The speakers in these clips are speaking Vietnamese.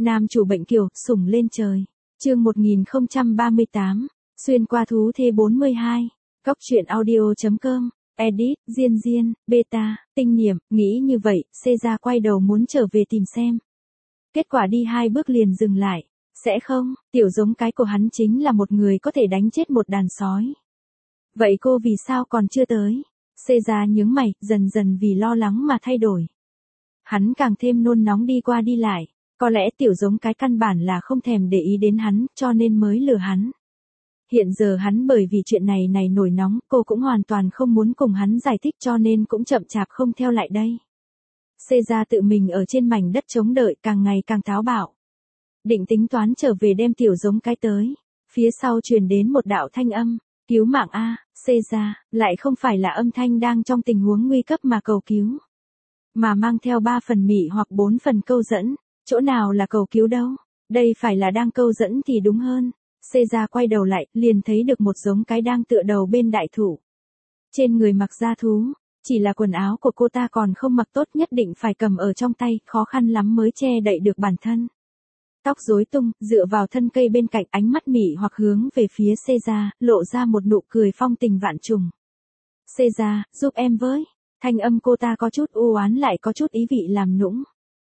Nam chủ bệnh kiều, sủng lên trời. Chương 1038. Xuyên qua thú thê 42. Góc truyện audio.com. Edit, Diên, Beta, Tinh Niệm, nghĩ như vậy, Caesar quay đầu muốn trở về tìm xem. Kết quả đi 2 bước liền dừng lại. Sẽ không, tiểu giống cái của hắn chính là một người có thể đánh chết một đàn sói. Vậy cô vì sao còn chưa tới? Caesar nhướng mày, dần dần vì lo lắng mà thay đổi. Hắn càng thêm nôn nóng đi qua đi lại. Có lẽ tiểu giống cái căn bản là không thèm để ý đến hắn, cho nên mới lừa hắn. Hiện giờ hắn bởi vì chuyện này nổi nóng, cô cũng hoàn toàn không muốn cùng hắn giải thích cho nên cũng chậm chạp không theo lại đây. Caesar tự mình ở trên mảnh đất chống đợi càng ngày càng táo bạo. Định tính toán trở về đem tiểu giống cái tới. Phía sau truyền đến một đạo thanh âm, cứu mạng a, Caesar, lại không phải là âm thanh đang trong tình huống nguy cấp mà cầu cứu. Mà mang theo 3 phần mị hoặc 4 phần câu dẫn, chỗ nào là cầu cứu đâu, đây phải là đang câu dẫn thì đúng hơn. Caesar quay đầu lại, liền thấy được một giống cái đang tựa đầu bên đại thụ. Trên người mặc da thú, chỉ là quần áo của cô ta còn không mặc tốt, nhất định phải cầm ở trong tay, khó khăn lắm mới che đậy được bản thân. Tóc rối tung, dựa vào thân cây bên cạnh, ánh mắt mị hoặc hướng về phía Caesar, lộ ra một nụ cười phong tình vạn trùng. Caesar, giúp em với. Thanh âm cô ta có chút u oán lại có chút ý vị làm nũng.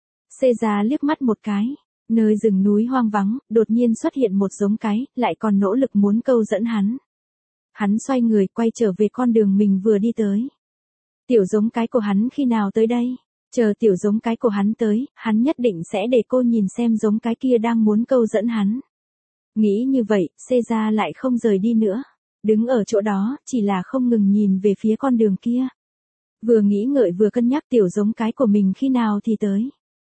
Caesar liếc mắt một cái. Nơi rừng núi hoang vắng, đột nhiên xuất hiện một giống cái, lại còn nỗ lực muốn câu dẫn hắn. Hắn xoay người, quay trở về con đường mình vừa đi tới. Tiểu giống cái của hắn khi nào tới đây? Chờ tiểu giống cái của hắn tới, hắn nhất định sẽ để cô nhìn xem giống cái kia đang muốn câu dẫn hắn. Nghĩ như vậy, Caesar lại không rời đi nữa. Đứng ở chỗ đó, chỉ là không ngừng nhìn về phía con đường kia. Vừa nghĩ ngợi vừa cân nhắc tiểu giống cái của mình khi nào thì tới.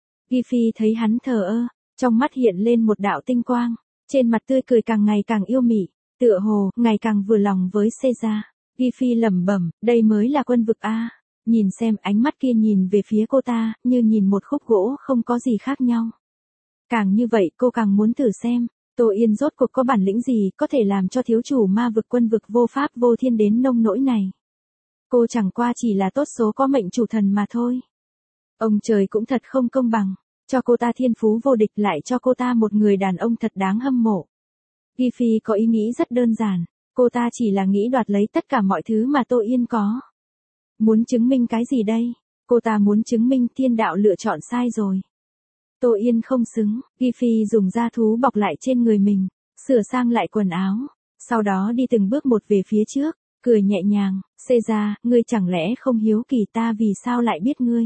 Giffy thấy hắn thờ ơ, trong mắt hiện lên một đạo tinh quang, trên mặt tươi cười càng ngày càng yêu mị, tựa hồ ngày càng vừa lòng với Caesar. Giffy lẩm bẩm, đây mới là quân vực a. Nhìn xem, ánh mắt kia nhìn về phía cô ta, như nhìn một khúc gỗ không có gì khác nhau. Càng như vậy cô càng muốn thử xem, Tô Yên rốt cuộc có bản lĩnh gì có thể làm cho thiếu chủ ma vực quân vực vô pháp vô thiên đến nông nỗi này. Cô chẳng qua chỉ là tốt số có mệnh chủ thần mà thôi. Ông trời cũng thật không công bằng, cho cô ta thiên phú vô địch lại cho cô ta một người đàn ông thật đáng hâm mộ. Giffy có ý nghĩ rất đơn giản, cô ta chỉ là nghĩ đoạt lấy tất cả mọi thứ mà Tô Yên có. Muốn chứng minh cái gì đây? Cô ta muốn chứng minh thiên đạo lựa chọn sai rồi. Tô Yên không xứng, Giffy dùng da thú bọc lại trên người mình, sửa sang lại quần áo, sau đó đi từng bước một về phía trước, cười nhẹ nhàng, Caesar, ngươi chẳng lẽ không hiếu kỳ ta vì sao lại biết ngươi?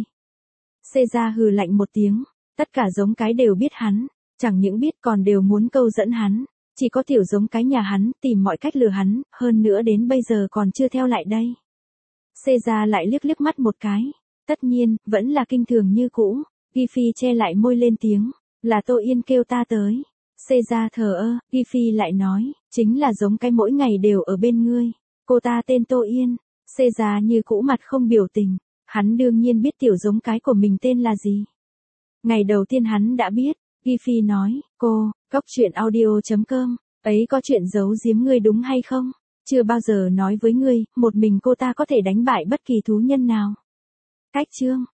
Caesar hừ lạnh một tiếng, tất cả giống cái đều biết hắn, chẳng những biết còn đều muốn câu dẫn hắn, chỉ có tiểu giống cái nhà hắn tìm mọi cách lừa hắn, hơn nữa đến bây giờ còn chưa theo lại đây. Caesar lại liếc mắt một cái, tất nhiên, vẫn là kinh thường như cũ. Giffy che lại môi lên tiếng, là Tô Yên kêu ta tới. Caesar thờ ơ, Giffy lại nói, chính là giống cái mỗi ngày đều ở bên ngươi. Cô ta tên Tô Yên. Caesar như cũ mặt không biểu tình, hắn đương nhiên biết tiểu giống cái của mình tên là gì. Ngày đầu tiên hắn đã biết, Giffy nói, cô, góc truyện audio.com, ấy có chuyện giấu giếm ngươi đúng hay không? Chưa bao giờ nói với ngươi, một mình cô ta có thể đánh bại bất kỳ thú nhân nào. Cách chương.